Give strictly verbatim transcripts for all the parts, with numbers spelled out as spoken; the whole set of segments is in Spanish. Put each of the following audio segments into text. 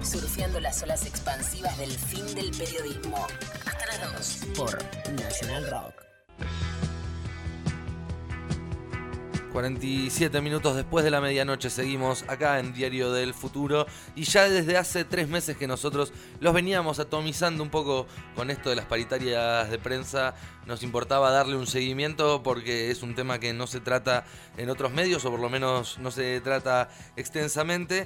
surfeando las olas expansivas del fin del periodismo. Hasta las dos por Nacional Rock. cuarenta y siete minutos después de la medianoche seguimos acá en Diario del Futuro y ya desde hace tres meses que nosotros los veníamos atomizando un poco con esto de las paritarias de prensa. Nos importaba darle un seguimiento porque es un tema que no se trata en otros medios, o por lo menos no se trata extensamente,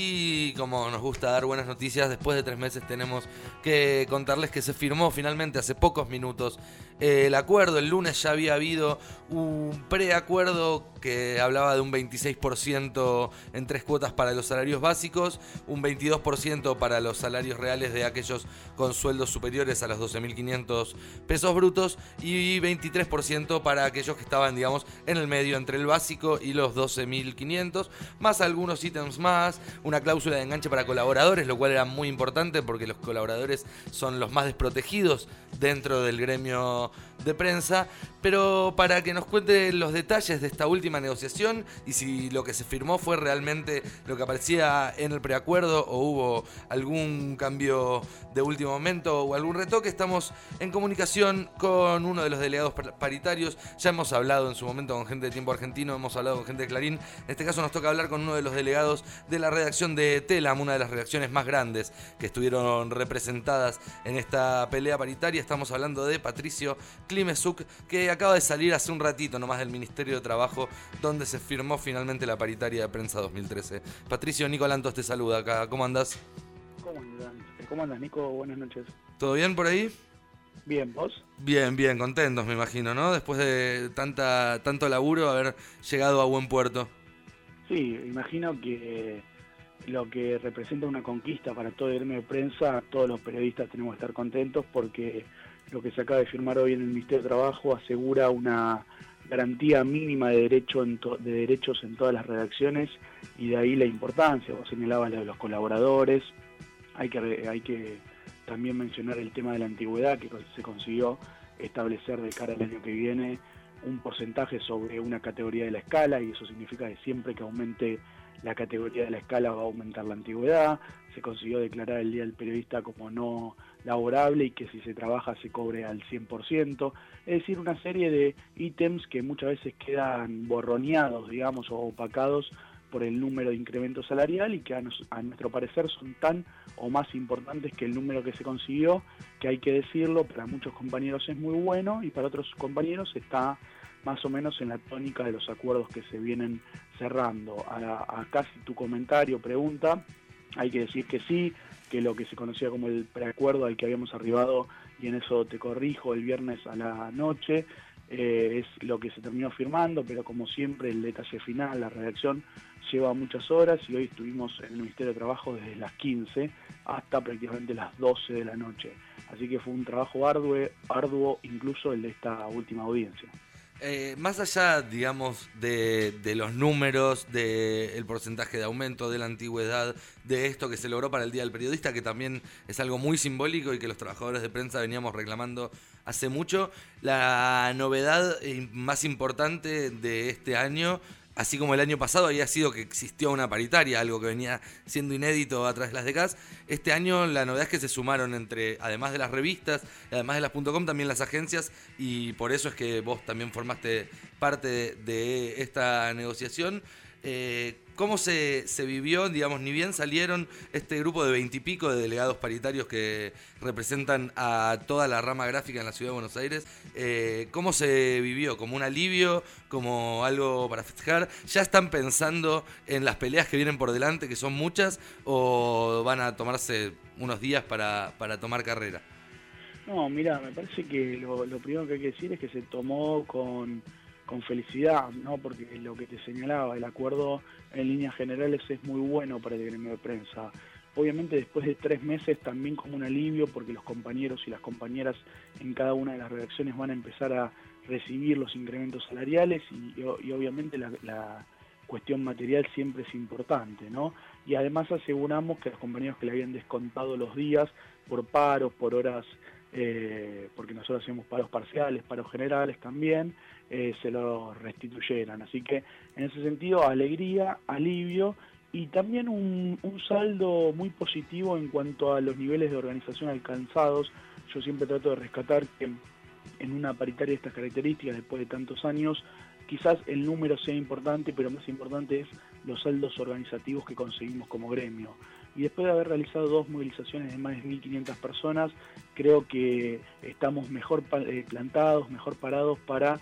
y como nos gusta dar buenas noticias, después de tres meses tenemos que contarles que se firmó finalmente hace pocos minutos eh, el acuerdo. El lunes ya había habido un preacuerdo que hablaba de un veintiséis por ciento en tres cuotas para los salarios básicos, un veintidós por ciento para los salarios reales de aquellos con sueldos superiores a los doce mil quinientos pesos brutos y veintitrés por ciento para aquellos que estaban, digamos, en el medio entre el básico y los doce mil quinientos, más algunos ítems más, una cláusula de enganche para colaboradores, lo cual era muy importante porque los colaboradores son los más desprotegidos dentro del gremio de prensa. Pero para que nos cuente los detalles de esta última negociación y si lo que se firmó fue realmente lo que aparecía en el preacuerdo o hubo algún cambio de último momento o algún retoque, estamos en comunicación con uno de los delegados paritarios. Ya hemos hablado en su momento con gente de Tiempo Argentino, hemos hablado con gente de Clarín. En este caso nos toca hablar con uno de los delegados de la redacción de Telam, una de las redacciones más grandes que estuvieron representadas en esta pelea paritaria. Estamos hablando de Patricio Klimesuk, que acaba de salir hace un ratito nomás del Ministerio de Trabajo, donde se firmó finalmente la paritaria de prensa dos mil trece. Patricio, Nico Lantos te saluda acá. ¿Cómo andás? ¿Cómo andás? ¿Cómo andás, Nico? Buenas noches. ¿Todo bien por ahí? Bien, ¿vos? Bien, bien, contentos me imagino, ¿no? Después de tanta tanto laburo, haber llegado a buen puerto. Sí, imagino que lo que representa una conquista para todo el gremio de prensa, todos los periodistas tenemos que estar contentos porque lo que se acaba de firmar hoy en el Ministerio de Trabajo asegura una garantía mínima de, derecho en to- de derechos en todas las redacciones, y de ahí la importancia. Vos señalabas lo de los colaboradores. Hay que, hay que también mencionar el tema de la antigüedad, que se consiguió establecer de cara al año que viene un porcentaje sobre una categoría de la escala, y eso significa que siempre que aumente la categoría de la escala va a aumentar la antigüedad. Se consiguió declarar el Día del Periodista como no laborable y que si se trabaja se cobre al cien por ciento. Es decir, una serie de ítems que muchas veces quedan borroneados, digamos, o opacados por el número de incremento salarial, y que a, nos, a nuestro parecer son tan o más importantes que el número que se consiguió, que hay que decirlo, para muchos compañeros es muy bueno y para otros compañeros está más o menos en la tónica de los acuerdos que se vienen cerrando. A, a casi tu comentario, pregunta, hay que decir que sí, que lo que se conocía como el preacuerdo al que habíamos arribado, y en eso te corrijo, el viernes a la noche, eh, es lo que se terminó firmando, pero como siempre el detalle final, la redacción, lleva muchas horas, y hoy estuvimos en el Ministerio de Trabajo desde las quince hasta prácticamente las doce de la noche. Así que fue un trabajo arduo, arduo incluso el de esta última audiencia. Eh, más allá, digamos, de, de los números, del porcentaje de aumento, de la antigüedad, de esto que se logró para el Día del Periodista, que también es algo muy simbólico y que los trabajadores de prensa veníamos reclamando hace mucho, la novedad más importante de este año, así como el año pasado había sido que existió una paritaria, algo que venía siendo inédito a través de las décadas, este año la novedad es que se sumaron entre, además de las revistas, además de las .com, también las agencias, y por eso es que vos también formaste parte de, de esta negociación. Eh, ¿Cómo se, se vivió? Digamos, ni bien salieron este grupo de veintipico de delegados paritarios que representan a toda la rama gráfica en la ciudad de Buenos Aires, eh, ¿cómo se vivió? ¿Como un alivio? ¿Como algo para festejar? ¿Ya están pensando en las peleas que vienen por delante, que son muchas, o van a tomarse unos días para, para tomar carrera? No, mira, me parece que lo, lo primero que hay que decir es que se tomó con... con felicidad, ¿no? Porque lo que te señalaba, el acuerdo en líneas generales es muy bueno para el gremio de prensa. Obviamente después de tres meses también como un alivio, porque los compañeros y las compañeras en cada una de las redacciones van a empezar a recibir los incrementos salariales, y, y obviamente la, la cuestión material siempre es importante, ¿no? Y además aseguramos que los compañeros que le habían descontado los días por paros, por horas, eh, porque nosotros hacemos paros parciales, paros generales también, eh, se los restituyeran. Así que en ese sentido, alegría, alivio, y también un, un saldo muy positivo en cuanto a los niveles de organización alcanzados. Yo siempre trato de rescatar que en una paritaria de estas características, después de tantos años, quizás el número sea importante, pero más importante es los saldos organizativos que conseguimos como gremio. Y después de haber realizado dos movilizaciones de más de mil quinientas personas, creo que estamos mejor plantados, mejor parados para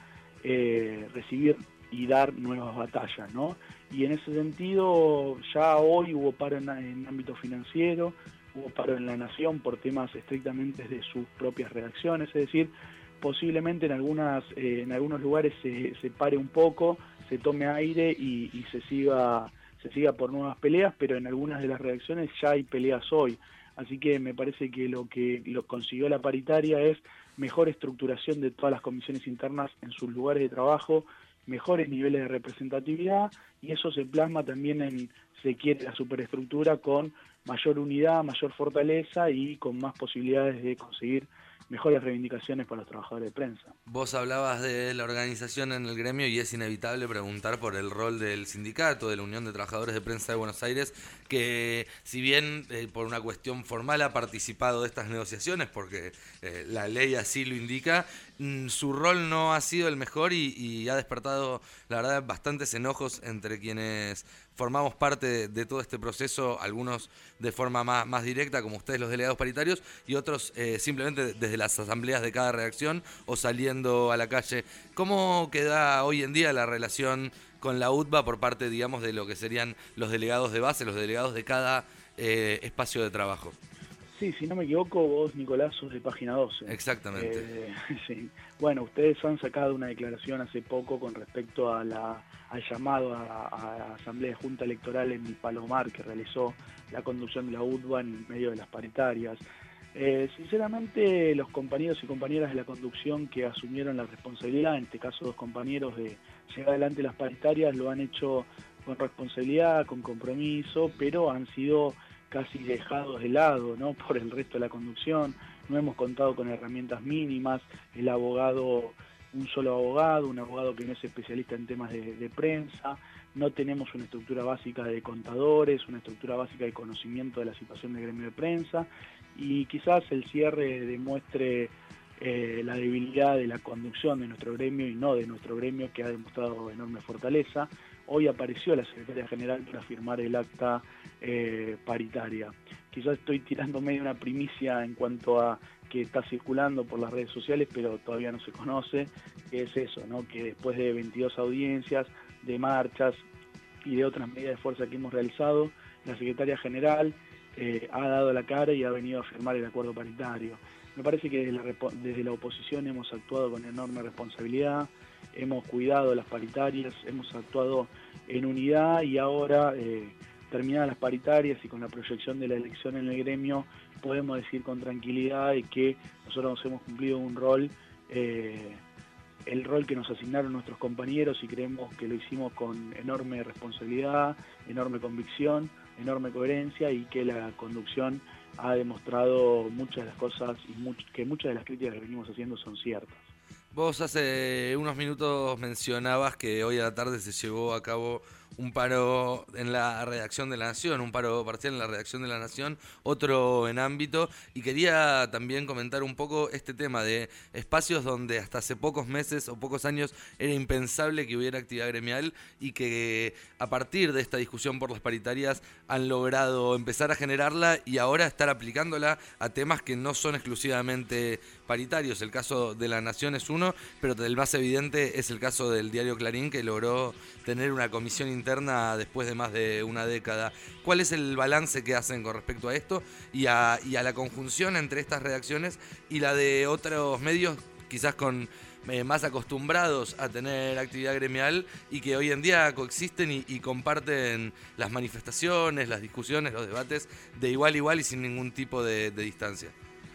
eh, recibir y dar nuevas batallas, ¿no? Y en ese sentido, ya hoy hubo paro en, en ámbito financiero, hubo paro en La Nación por temas estrictamente de sus propias redacciones, es decir, posiblemente en algunas eh, en algunos lugares se, se pare un poco, se tome aire y, y se siga se siga por nuevas peleas, pero en algunas de las redacciones ya hay peleas hoy. Así que me parece que lo que lo consiguió la paritaria es mejor estructuración de todas las comisiones internas en sus lugares de trabajo, mejores niveles de representatividad, y eso se plasma también en, se quiere, la superestructura con mayor unidad, mayor fortaleza y con más posibilidades de conseguir mejores reivindicaciones para los trabajadores de prensa. Vos hablabas de la organización en el gremio y es inevitable preguntar por el rol del sindicato, de la Unión de Trabajadores de Prensa de Buenos Aires, que si bien eh, por una cuestión formal ha participado de estas negociaciones, porque eh, la ley así lo indica, mmm, su rol no ha sido el mejor y, y ha despertado, la verdad, bastantes enojos entre quienes formamos parte de, de todo este proceso, algunos de forma más, más directa, como ustedes los delegados paritarios, y otros eh, simplemente desde las asambleas de cada redacción o saliendo a la calle. ¿Cómo queda hoy en día la relación con la U T B A por parte, digamos, de lo que serían los delegados de base, los delegados de cada eh, espacio de trabajo? Sí, si no me equivoco, vos, Nicolás, sos de Página doce. Exactamente. Eh, sí. Bueno, ustedes han sacado una declaración hace poco con respecto a la, al llamado a, a Asamblea de Junta Electoral en Palomar, que realizó la conducción de la U T B A en medio de las paritarias. Eh, sinceramente, los compañeros y compañeras de la conducción que asumieron la responsabilidad, en este caso dos compañeros, de llevar adelante las paritarias, lo han hecho con responsabilidad, con compromiso, pero han sido casi dejados de lado, ¿no?, por el resto de la conducción. No hemos contado con herramientas mínimas, el abogado, un solo abogado, un abogado que no es especialista en temas de, de prensa, no tenemos una estructura básica de contadores, una estructura básica de conocimiento de la situación del gremio de prensa, y quizás el cierre demuestre eh, la debilidad de la conducción de nuestro gremio y no de nuestro gremio, que ha demostrado enorme fortaleza. Hoy apareció la secretaria general para firmar el acta eh, paritaria. Quizás estoy tirando medio una primicia en cuanto a que está circulando por las redes sociales, pero todavía no se conoce, que es eso, ¿no?, que después de veintidós audiencias, de marchas y de otras medidas de fuerza que hemos realizado, la secretaria general eh, ha dado la cara y ha venido a firmar el acuerdo paritario. Me parece que desde la, desde la oposición hemos actuado con enorme responsabilidad, hemos cuidado las paritarias, hemos actuado en unidad, y ahora, eh, terminadas las paritarias y con la proyección de la elección en el gremio, podemos decir con tranquilidad de que nosotros hemos cumplido un rol, eh, el rol que nos asignaron nuestros compañeros, y creemos que lo hicimos con enorme responsabilidad, enorme convicción, enorme coherencia, y que la conducción ha demostrado muchas de las cosas y much que muchas de las críticas que venimos haciendo son ciertas. Vos hace unos minutos mencionabas que hoy a la tarde se llevó a cabo un paro en la redacción de La Nación, un paro parcial en la redacción de La Nación, otro en ámbito, y quería también comentar un poco este tema de espacios donde hasta hace pocos meses o pocos años era impensable que hubiera actividad gremial, y que a partir de esta discusión por las paritarias han logrado empezar a generarla y ahora estar aplicándola a temas que no son exclusivamente paritarios. El caso de La Nación es uno, pero el más evidente es el caso del diario Clarín, que logró tener una comisión interna después de más de una década. ¿Cuál es el balance que hacen con respecto a esto y a, y a la conjunción entre estas redacciones y la de otros medios, quizás con eh, más acostumbrados a tener actividad gremial y que hoy en día coexisten y, y comparten las manifestaciones, las discusiones, los debates de igual a igual y sin ningún tipo de, de distancia?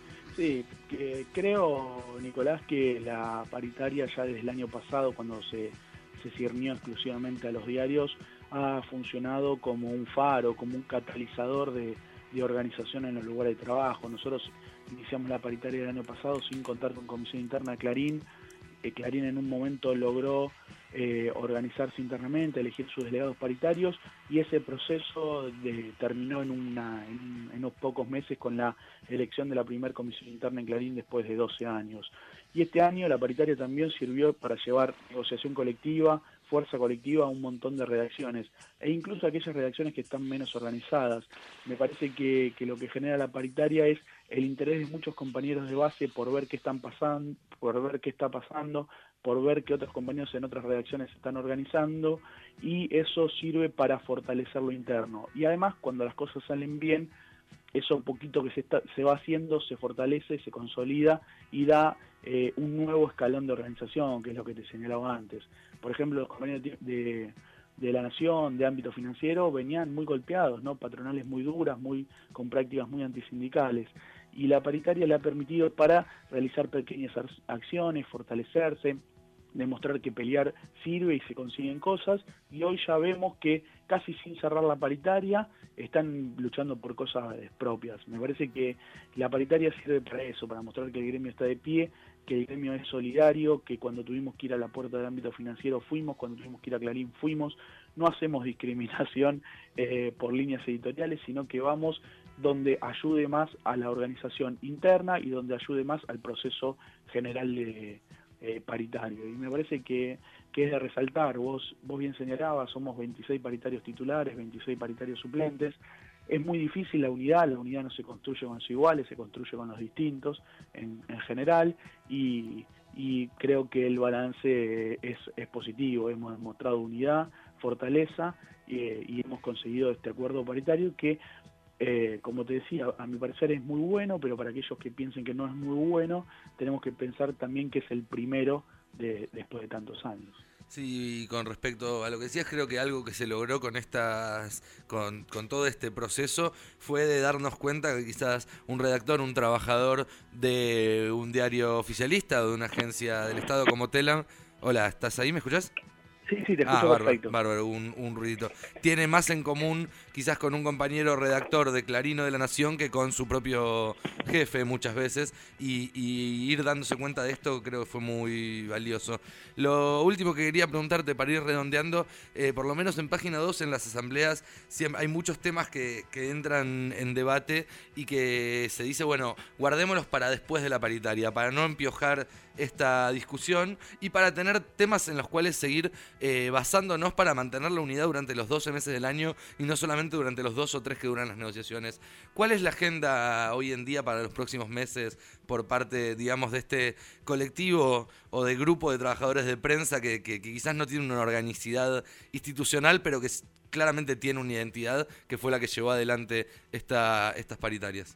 Sí, que creo, Nicolás, que la paritaria ya desde el año pasado, cuando se, se ciñó exclusivamente a los diarios, ha funcionado como un faro, como un catalizador de, de organización en los lugares de trabajo. Nosotros iniciamos la paritaria el año pasado sin contar con comisión interna de Clarín, eh, Clarín en un momento logró eh, organizarse internamente, elegir sus delegados paritarios, y ese proceso de, terminó en, una, en, en unos pocos meses con la elección de la primera comisión interna en Clarín después de doce años. Y este año la paritaria también sirvió para llevar negociación colectiva, fuerza colectiva a un montón de redacciones, e incluso aquellas redacciones que están menos organizadas. Me parece que, que lo que genera la paritaria es el interés de muchos compañeros de base por ver qué están pasando, por ver qué está pasando, por ver que otros compañeros en otras redacciones se están organizando, y eso sirve para fortalecer lo interno. Y además, cuando las cosas salen bien, eso poquito que se, está, se va haciendo se fortalece, se consolida y da eh, un nuevo escalón de organización, que es lo que te señalaba antes. Por ejemplo, los compañeros de, de, de la Nación, de ámbito financiero, venían muy golpeados, ¿no? Patronales muy duras, muy con prácticas muy antisindicales. Y la paritaria le ha permitido para realizar pequeñas acciones, fortalecerse, demostrar que pelear sirve y se consiguen cosas, y hoy ya vemos que casi sin cerrar la paritaria están luchando por cosas propias. Me parece que la paritaria sirve para eso, para mostrar que el gremio está de pie, que el gremio es solidario, que cuando tuvimos que ir a la puerta del ámbito financiero fuimos, cuando tuvimos que ir a Clarín fuimos, no hacemos discriminación eh, por líneas editoriales, sino que vamos donde ayude más a la organización interna y donde ayude más al proceso general de Eh, paritario, y me parece que, que es de resaltar. Vos, vos bien señalabas, somos veintiséis paritarios titulares, veintiséis paritarios suplentes. Es muy difícil la unidad, la unidad no se construye con los iguales, se construye con los distintos en, en general, y, y creo que el balance es, es positivo. Hemos demostrado unidad, fortaleza, eh, y hemos conseguido este acuerdo paritario que, Eh, como te decía, a mi parecer es muy bueno, pero para aquellos que piensen que no es muy bueno, tenemos que pensar también que es el primero de, después de tantos años. Sí, con respecto a lo que decías, creo que algo que se logró con estas, con, con todo este proceso fue de darnos cuenta que quizás un redactor, un trabajador de un diario oficialista o de una agencia del Estado como Telam, hola, ¿estás ahí? ¿Me escuchás? Sí, sí, te escucho Ah, bárbaro, perfecto. bárbaro, un, un ruidito. Tiene más en común quizás con un compañero redactor de Clarín o de La Nación que con su propio jefe muchas veces, y, y ir dándose cuenta de esto creo que fue muy valioso. Lo último que quería preguntarte para ir redondeando, eh, por lo menos en página dos, en las asambleas, siempre hay muchos temas que, que entran en debate y que se dice, bueno, guardémoslos para después de la paritaria, para no empiojar esta discusión y para tener temas en los cuales seguir eh, basándonos para mantener la unidad durante los doce meses del año y no solamente durante los dos o tres que duran las negociaciones. ¿Cuál es la agenda hoy en día para los próximos meses por parte, digamos, de este colectivo o de grupo de trabajadores de prensa que, que, que quizás no tiene una organicidad institucional, pero que claramente tiene una identidad que fue la que llevó adelante esta, estas paritarias?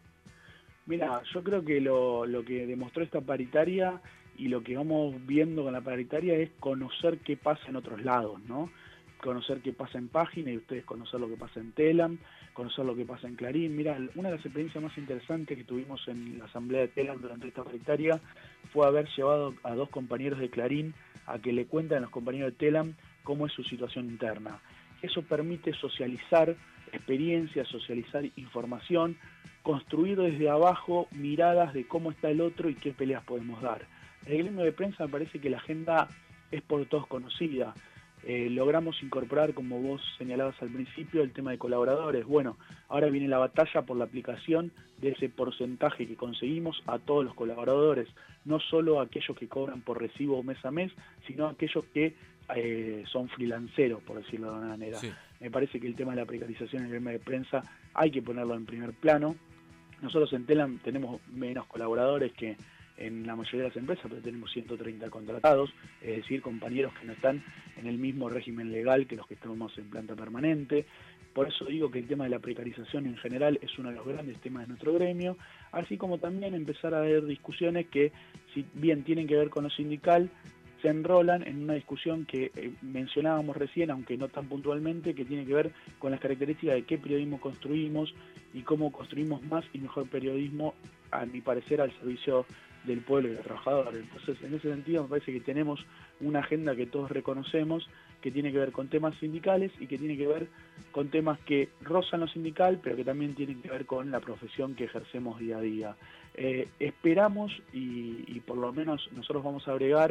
Mira, yo creo que lo, lo que demostró esta paritaria y lo que vamos viendo con la paritaria es conocer qué pasa en otros lados, ¿no? Conocer qué pasa en Página, y ustedes conocer lo que pasa en Telam, conocer lo que pasa en Clarín. Mira, una de las experiencias más interesantes que tuvimos en la asamblea de Telam durante esta paritaria fue haber llevado a dos compañeros de Clarín a que le cuenten a los compañeros de Telam cómo es su situación interna. Eso permite socializar experiencias, socializar información, construir desde abajo miradas de cómo está el otro y qué peleas podemos dar. En el gremio de prensa me parece que la agenda es por todos conocida. Eh, logramos incorporar, como vos señalabas al principio, el tema de colaboradores. Bueno, ahora viene la batalla por la aplicación de ese porcentaje que conseguimos a todos los colaboradores, no solo a aquellos que cobran por recibo mes a mes, sino a aquellos que eh, son freelanceros, por decirlo de alguna manera. Sí. Me parece que el tema de la precarización en el gremio de prensa hay que ponerlo en primer plano. Nosotros en Telam tenemos menos colaboradores que en la mayoría de las empresas, pero tenemos ciento treinta contratados, es decir, compañeros que no están en el mismo régimen legal que los que estamos en planta permanente. Por eso digo que el tema de la precarización en general es uno de los grandes temas de nuestro gremio, así como también empezar a ver discusiones que, si bien tienen que ver con lo sindical, se enrolan en una discusión que eh, mencionábamos recién, aunque no tan puntualmente, que tiene que ver con las características de qué periodismo construimos y cómo construimos más y mejor periodismo, a mi parecer, al servicio del pueblo y del trabajador. Entonces, en ese sentido, me parece que tenemos una agenda que todos reconocemos, que tiene que ver con temas sindicales y que tiene que ver con temas que rozan lo sindical, pero que también tienen que ver con la profesión que ejercemos día a día. Eh, esperamos, y, y por lo menos nosotros vamos a agregar,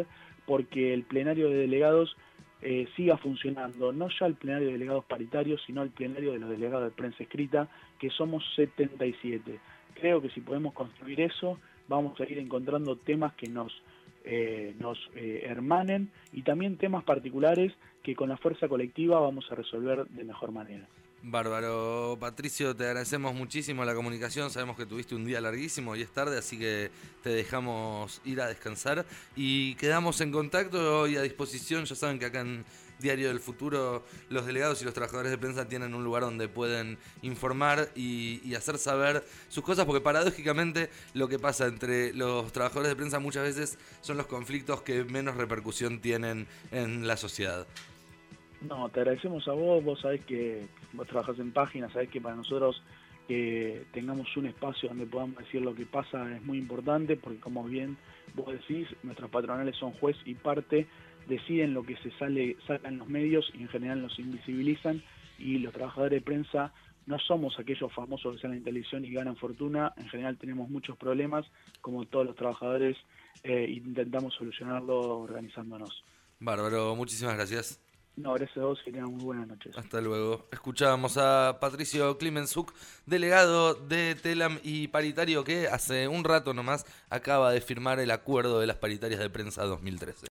porque el plenario de delegados eh, siga funcionando, no ya el plenario de delegados paritarios, sino el plenario de los delegados de prensa escrita, que somos setenta y siete. Creo que si podemos construir eso, vamos a ir encontrando temas que nos, eh, nos eh, hermanen y también temas particulares que con la fuerza colectiva vamos a resolver de mejor manera. Bárbaro. Patricio, te agradecemos muchísimo la comunicación, sabemos que tuviste un día larguísimo y es tarde, así que te dejamos ir a descansar y quedamos en contacto y a disposición. Ya saben que acá en Diario del Futuro los delegados y los trabajadores de prensa tienen un lugar donde pueden informar y, y hacer saber sus cosas, porque paradójicamente lo que pasa entre los trabajadores de prensa muchas veces son los conflictos que menos repercusión tienen en la sociedad. No, te agradecemos a vos, vos sabés que vos trabajás en páginas, sabés que para nosotros que tengamos un espacio donde podamos decir lo que pasa es muy importante, porque como bien vos decís, nuestras patronales son juez y parte, deciden lo que se sale, saca en los medios y en general nos invisibilizan, y los trabajadores de prensa no somos aquellos famosos que salen en televisión y ganan fortuna, en general tenemos muchos problemas, como todos los trabajadores, eh, intentamos solucionarlo organizándonos. Bárbaro, muchísimas gracias. No, gracias a vos, que tengan muy buenas noches. Hasta luego. Escuchábamos a Patricio Klimensuk, delegado de Telam y paritario, que hace un rato nomás acaba de firmar el acuerdo de las paritarias de prensa dos mil trece.